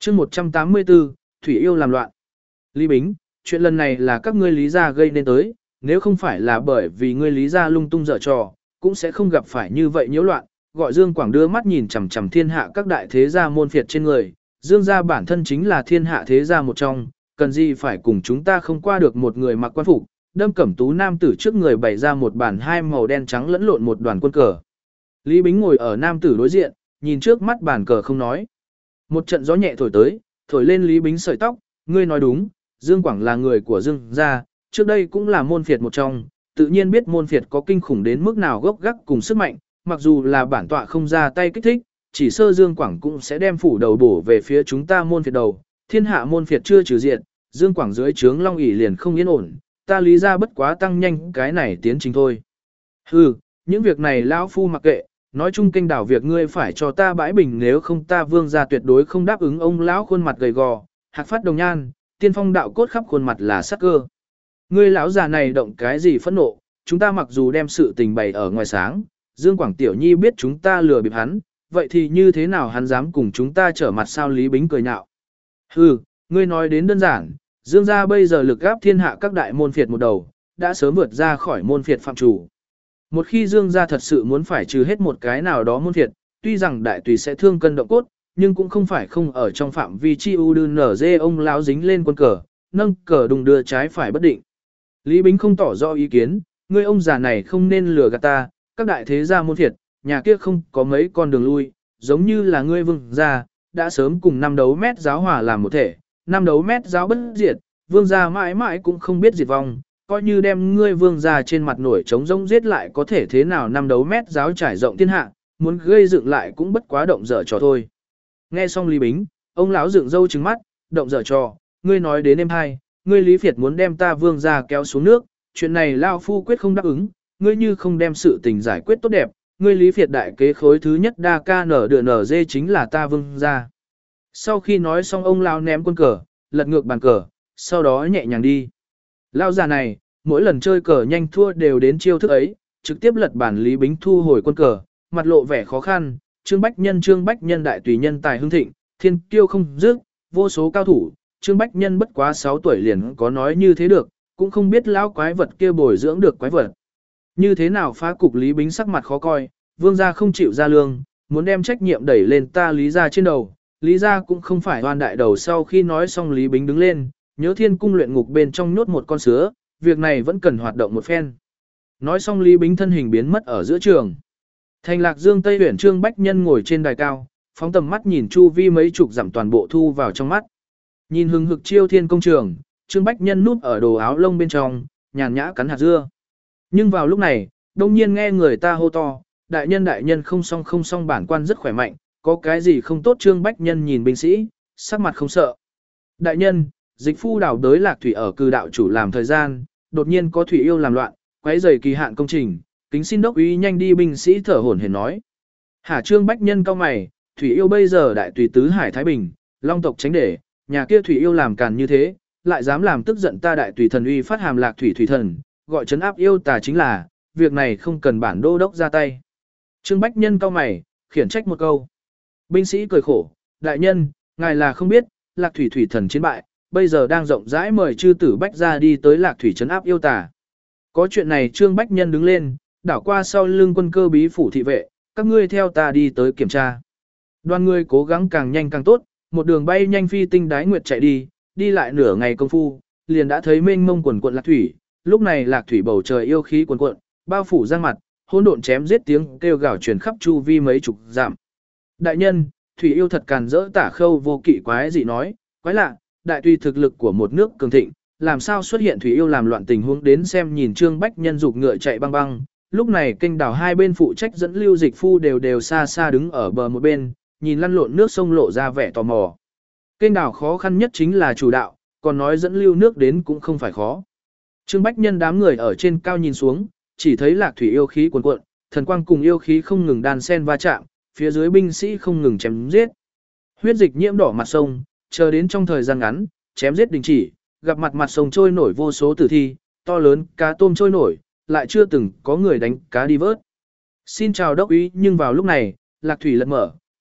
chương 184, Thủy yêu làm loạn. Lý Bính, chuyện lần này là các ngươi Lý gia gây nên tới, nếu không phải là bởi vì ngươi Lý gia lung tung dở trò, cũng sẽ không gặp phải như vậy nhiễu loạn. Gọi Dương Quảng đưa mắt nhìn chằm chằm thiên hạ các đại thế gia môn phiệt trên người, Dương gia bản thân chính là thiên hạ thế gia một trong, cần gì phải cùng chúng ta không qua được một người mặc quan phục, đâm cẩm tú nam tử trước người bày ra một bản hai màu đen trắng lẫn lộn một đoàn quân cờ. Lý Bính ngồi ở nam tử đối diện, nhìn trước mắt bàn cờ không nói. Một trận gió nhẹ thổi tới, thổi lên Lý Bính sợi tóc, ngươi nói đúng, Dương Quảng là người của Dương gia, trước đây cũng là môn phiệt một trong, tự nhiên biết môn phiệt có kinh khủng đến mức nào gốc gác cùng sức mạnh, mặc dù là bản tọa không ra tay kích thích, chỉ sơ Dương Quảng cũng sẽ đem phủ đầu bổ về phía chúng ta môn phiệt đầu, thiên hạ môn phiệt chưa trừ diệt, Dương Quảng dưới trướng Long ỷ liền không yên ổn, ta Lý gia bất quá tăng nhanh cái này tiến trình thôi. Hừ, những việc này lão phu mặc kệ, nói chung kênh đảo việc ngươi phải cho ta bãi bình, nếu không ta Vương gia tuyệt đối không đáp ứng. Ông lão khuôn mặt gầy gò, hạc phát đồng nhan, tiên phong đạo cốt khắp khuôn mặt là sắc cơ. Ngươi lão già này động cái gì phẫn nộ, chúng ta mặc dù đem sự tình bày ở ngoài sáng, Dương Quảng tiểu nhi biết chúng ta lừa bịp hắn, vậy thì như thế nào hắn dám cùng chúng ta trở mặt sao? Lý Bính cười nhạo. Hừ, ngươi nói đến đơn giản, Dương gia bây giờ lực gáp thiên hạ các đại môn phiệt một đầu, đã sớm vượt ra khỏi môn phiệt phạm chủ. Một khi Dương gia thật sự muốn phải trừ hết một cái nào đó môn phiệt, tuy rằng đại tùy sẽ thương cân động cốt, nhưng cũng không phải không ở trong phạm vi chi u đư nở dê. Ông lão dính lên quân cờ, nâng cờ đùng đưa trái phải bất định. Lý Bính không tỏ rõ ý kiến, ngươi ông già này không nên lừa gạt ta, các đại thế gia môn phiệt, nhà kia không có mấy con đường lui, giống như là ngươi Vương gia, đã sớm cùng năm đấu mét giáo hòa làm một thể, năm đấu mét giáo bất diệt, Vương gia mãi mãi cũng không biết diệt vong, coi như đem ngươi Vương gia trên mặt nổi trống rỗng giết lại có thể thế nào? Năm đấu mét giáo trải rộng thiên hạ, muốn gây dựng lại cũng bất quá động dở trò thôi. Nghe xong Lý Bính, ông lão dựng râu trừng mắt, động dở trò, ngươi nói đến em hai, ngươi Lý Việt muốn đem ta Vương gia kéo xuống nước, chuyện này lao phu quyết không đáp ứng, ngươi như không đem sự tình giải quyết tốt đẹp, ngươi Lý Việt đại kế khối thứ nhất đa ca nở đựa nở dê chính là ta Vương gia. Sau khi nói xong ông lão ném quân cờ, lật ngược bàn cờ, sau đó nhẹ nhàng đi. Lão già này, mỗi lần chơi cờ nhanh thua đều đến chiêu thức ấy, trực tiếp lật bản. Lý Bính thu hồi quân cờ, mặt lộ vẻ khó khăn. Trương Bách Nhân đại tùy nhân tài hưng thịnh, thiên kiêu không dứt, vô số cao thủ. Trương Bách Nhân bất quá 6 tuổi liền có nói như thế được, cũng không biết lão quái vật kia bồi dưỡng được quái vật. Như thế nào phá cục? Lý Bính sắc mặt khó coi, Vương gia không chịu ra lương, muốn đem trách nhiệm đẩy lên ta Lý gia trên đầu. Lý gia cũng không phải oan đại đầu. Sau khi nói xong Lý Bính đứng lên, nhớ thiên cung luyện ngục bên trong nhốt một con sứa, việc này vẫn cần hoạt động một phen. Nói xong Lý Bính thân hình biến mất ở giữa trường. Thành Lạc Dương Tây huyện Trương Bách Nhân ngồi trên đài cao, phóng tầm mắt nhìn chu vi mấy chục dặm toàn bộ thu vào trong mắt. Nhìn hừng hực chiêu thiên công trường, Trương Bách Nhân núp ở đồ áo lông bên trong, nhàn nhã cắn hạt dưa. Nhưng vào lúc này, đông nhiên nghe người ta hô to, đại nhân không xong, bản quan rất khỏe mạnh, có cái gì không tốt? Trương Bách Nhân nhìn binh sĩ, sắc mặt không sợ. Đại nhân, dịch phu đảo đới Lạc Thủy ở cư đạo chủ làm thời gian, đột nhiên có thủy yêu làm loạn, quấy rầy kỳ hạn công trình, kính xin đốc úy nhanh đi. Binh sĩ thở hổn hển nói. Hả? Trương Bách Nhân cau mày, thủy yêu bây giờ đại tùy tứ hải Thái Bình, long tộc tránh để, nhà kia thủy yêu làm càn như thế, lại dám làm tức giận ta đại tùy thần uy, phát hàm Lạc Thủy thủy thần, gọi trấn áp yêu tà chính là, việc này không cần bản đô đốc ra tay. Trương Bách Nhân cau mày, khiển trách một câu. Binh sĩ cười khổ, đại nhân, ngài là không biết, Lạc Thủy thủy thần chiến bại, bây giờ đang rộng rãi mời chư tử Bách gia đi tới Lạc Thủy trấn áp yêu tà. Có chuyện này? Trương Bách Nhân đứng lên, đảo qua sau lưng quân cơ bí phủ thị vệ, các ngươi theo ta đi tới kiểm tra. Đoàn người cố gắng càng nhanh càng tốt, một đường bay nhanh phi tinh đái nguyệt chạy đi lại nửa ngày công phu, liền đã thấy mênh mông quần quận Lạc Thủy. Lúc này Lạc Thủy bầu trời yêu khí quần quận, bao phủ giang mặt, hỗn độn chém giết tiếng kêu gào truyền khắp chu vi mấy chục dặm. Đại nhân, thủy yêu thật càn rỡ. Tả Khâu vô kỵ quái dị nói, quái lạ, đại tùy thực lực của một nước cường thịnh, làm sao xuất hiện thủy yêu làm loạn tình huống? Đến xem. Nhìn Trương Bách Nhân dục ngựa chạy băng băng, lúc này kênh đảo hai bên phụ trách dẫn lưu dịch phu đều xa xa đứng ở bờ một bên, nhìn lăn lộn nước sông lộ ra vẻ tò mò. Kênh đảo khó khăn nhất chính là chủ đạo, còn nói dẫn lưu nước đến cũng không phải khó. Trương Bách Nhân đám người ở trên cao nhìn xuống, chỉ thấy Lạc Thủy yêu khí cuồn cuộn, thần quang cùng yêu khí không ngừng đan xen va chạm, phía dưới binh sĩ không ngừng chém giết. Huyết dịch nhiễm đỏ mặt sông, chờ đến trong thời gian ngắn, chém giết đình chỉ, gặp mặt sông trôi nổi vô số tử thi, to lớn cá tôm trôi nổi, lại chưa từng có người đánh cá đi vớt. Xin chào đốc úy. Nhưng vào lúc này, Lạc Thủy lật mở,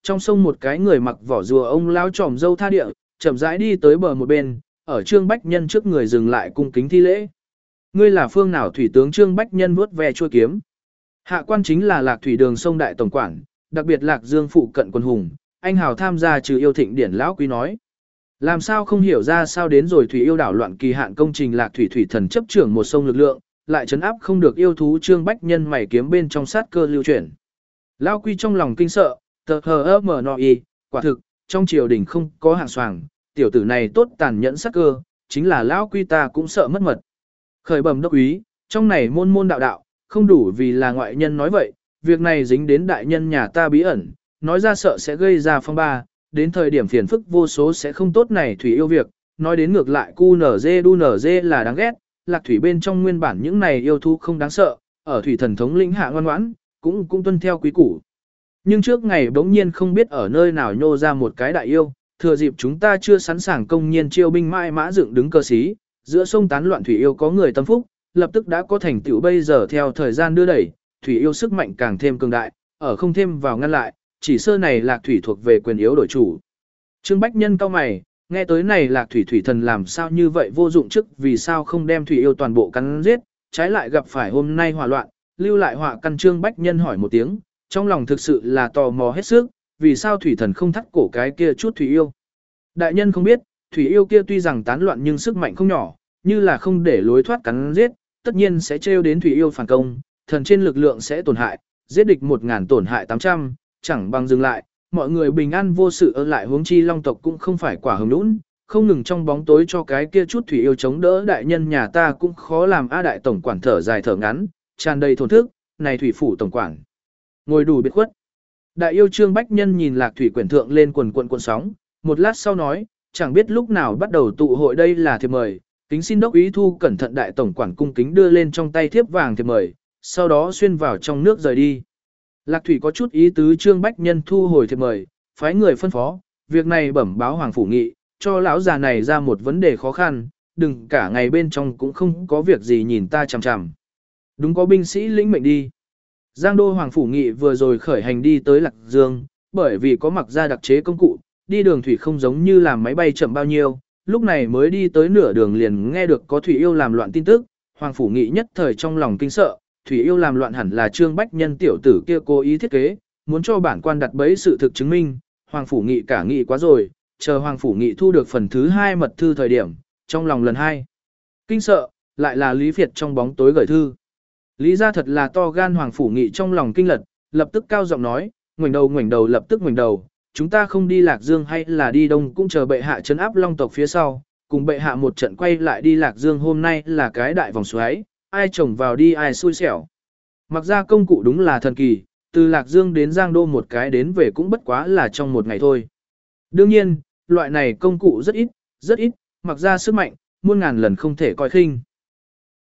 trong sông một cái người mặc vỏ rùa ông lão tròm dâu tha địa, chậm rãi đi tới bờ một bên, ở Trương Bách Nhân trước người dừng lại cung kính thi lễ. Ngươi là phương nào thủy tướng? Trương Bách Nhân vuốt ve chuôi kiếm. Hạ quan chính là Lạc Thủy Đường sông đại tổng quản, đặc biệt Lạc Dương phụ cận quân hùng, anh hào tham gia trừ yêu thịnh điển lão quý nói. Làm sao không hiểu ra sao đến rồi thủy yêu đảo loạn kỳ hạn công trình Lạc Thủy thủy thần chấp trưởng một sông lực lượng, lại trấn áp không được yêu thú. Trương Bách Nhân mày kiếm bên trong sát cơ lưu chuyển. Lão quý trong lòng kinh sợ, tờ hờ mở nọ y, quả thực, trong triều đình không có hạng soàng, tiểu tử này tốt tàn nhẫn sát cơ, chính là lão quý ta cũng sợ mất mật. Khởi bẩm đốc úy, trong này môn môn đạo đạo, không đủ vì là ngoại nhân nói vậy, việc này dính đến đại nhân nhà ta bí ẩn, nói ra sợ sẽ gây ra phong ba, đến thời điểm phiền phức vô số sẽ không tốt. Này thủy yêu việc, nói đến ngược lại cu nở dê đu nở dê là đáng ghét, Lạc thủy bên trong nguyên bản những này yêu thú không đáng sợ, ở thủy thần thống lĩnh hạ ngoan ngoãn, cũng tuân theo quý củ. Nhưng trước ngày bỗng nhiên không biết ở nơi nào nhô ra một cái đại yêu, thừa dịp chúng ta chưa sẵn sàng công nhiên chiêu binh mãi mã dựng đứng cơ sĩ, giữa sông tán loạn thủy yêu có người tâm phúc, lập tức đã có thành tựu. Bây giờ theo thời gian đưa đẩy, thủy yêu sức mạnh càng thêm cường đại, ở không thêm vào ngăn lại, chỉ sơ này Lạc thủy thuộc về quyền yếu đổi chủ. Trương Bách Nhân cau mày, nghe tới này Lạc thủy thủy thần làm sao như vậy vô dụng, trước vì sao không đem thủy yêu toàn bộ cắn giết, trái lại gặp phải hôm nay hỏa loạn, lưu lại họa căn. Trương Bách Nhân hỏi một tiếng, trong lòng thực sự là tò mò hết sức, vì sao thủy thần không thắt cổ cái kia chút thủy yêu. Đại nhân không biết, thủy yêu kia tuy rằng tán loạn nhưng sức mạnh không nhỏ, như là không để lối thoát cắn giết, tất nhiên sẽ trêu đến thủy yêu phản công, thần trên lực lượng sẽ tổn hại, giết địch 1000 tổn hại 800, chẳng bằng dừng lại, mọi người bình an vô sự. Ở lại huống chi long tộc cũng không phải quả hồng nũng, không ngừng trong bóng tối cho cái kia chút thủy yêu chống đỡ. Đại nhân nhà ta cũng khó làm. A đại tổng quản thở dài thở ngắn, tràn đầy thổn thức, này thủy phủ tổng quản ngồi đủ biệt khuất. Đại yêu Trương Bách Nhân nhìn Lạc thủy quyển thượng lên quần cuộn sóng, một lát sau nói, chẳng biết lúc nào bắt đầu tụ hội, đây là thiệp mời, kính xin đốc úy thu cẩn thận. Đại tổng quản cung kính đưa lên trong tay thiếp vàng thiệp mời, sau đó xuyên vào trong nước rời đi. Lạc thủy có chút ý tứ. Trương Bách Nhân thu hồi thiệp mời, phái người phân phó, việc này bẩm báo hoàng phủ nghị, cho lão già này ra một vấn đề khó khăn, đừng cả ngày bên trong cũng không có việc gì nhìn ta chằm chằm. Đúng, có binh sĩ lĩnh mệnh đi. Giang đô hoàng phủ nghị vừa rồi khởi hành đi tới Lạc Dương, bởi vì có mặc ra đặc chế công cụ, đi đường thủy không giống như làm máy bay chậm bao nhiêu, lúc này mới đi tới nửa đường liền nghe được có thủy yêu làm loạn tin tức. Hoàng phủ nghị nhất thời trong lòng kinh sợ, thủy yêu làm loạn hẳn là Trương Bách Nhân tiểu tử kia cố ý thiết kế, muốn cho bản quan đặt bẫy sự thực chứng minh. Hoàng phủ nghị cả nghị quá rồi, chờ hoàng phủ nghị thu được phần thứ 2 mật thư thời điểm, trong lòng lần 2 kinh sợ, lại là Lý Việt trong bóng tối gửi thư. Lý ra thật là to gan. Hoàng phủ nghị trong lòng kinh lật, lập tức cao giọng nói, ngoảnh đầu lập tức ngoảnh đầu, chúng ta không đi Lạc Dương hay là đi Đông cũng chờ bệ hạ trấn áp long tộc phía sau, cùng bệ hạ một trận quay lại đi Lạc Dương. Hôm nay là cái đại vòng xoáy, ai trồng vào đi ai xui xẻo. Mặc ra công cụ đúng là thần kỳ, từ Lạc Dương đến Giang Đô một cái đến về cũng bất quá là trong một ngày thôi. Đương nhiên, loại này công cụ rất ít, mặc ra sức mạnh, muôn ngàn lần không thể coi khinh.